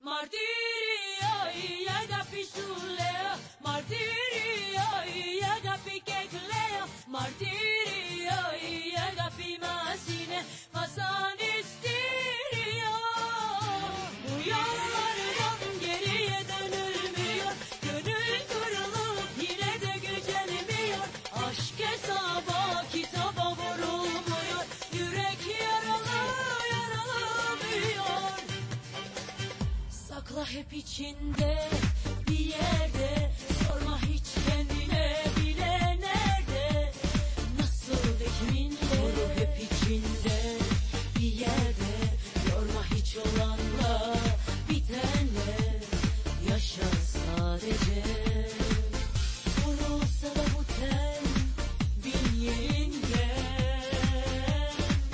Martirio, y capituleo, martirio, y capikekleo, martirio, y kapimasine, fasan istiyor. Bu yollardan geriye dönülmüyor, gönül kırılıp yine de gücenmiyor. Aşk hesaba, kitaba vurulmuyor, yürek yaralı, yaralı büyüyor. Sakla hep içinde bir yerde, sorma hiç kendine bile nerede, nasıl ve kiminle. Koru hep içinde bir yerde, yorma hiç olanla bitenle, yaşa sadece. Vurulsa da bu ten bin yerinden,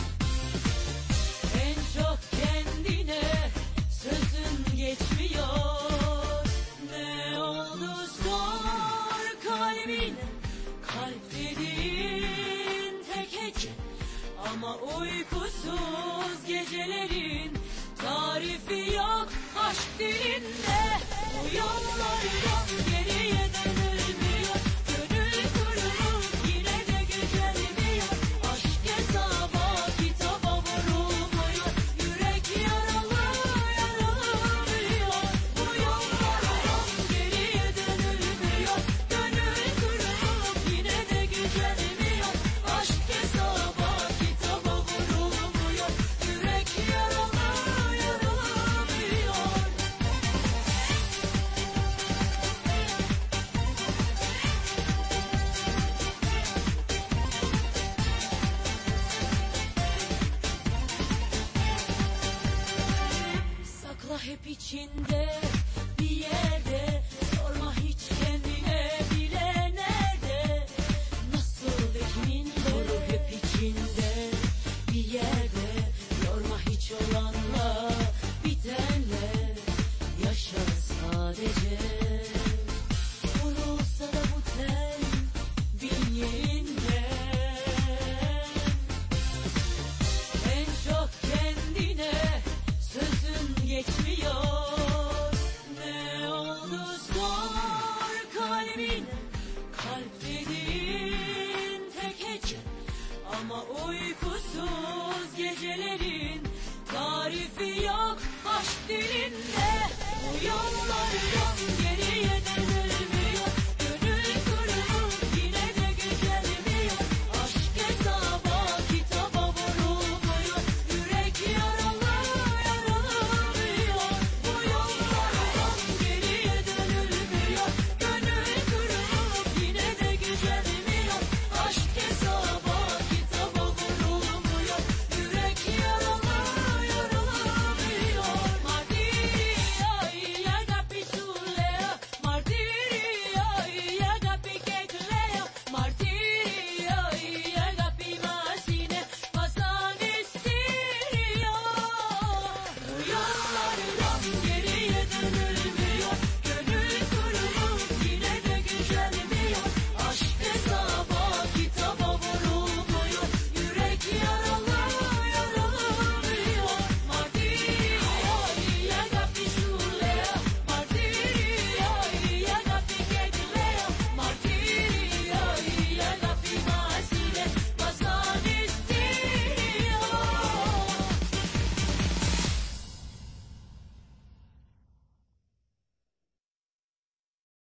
en çok kendine sözün geçmiyor. Ne oldu sor kalbine, kalp dediğin tek hece. Ama uykusuz gecelerin tarifi yok aşk dilinde. Bu yollardan geriye dönülmüyor, gönül kırılıp yine de gücenmiyor. Aşk hesaba, kitaba vurulmuyor, yürek yaralı, yaralı büyüyor. Bu yollardan geriye dönülmüyor, gönül kırılıp yine de gücenmiyor. Aşk hesaba, kitaba vurulmuyor, yürek yaralı, yaralı büyüyor. Sakla hep içinde bir yerde,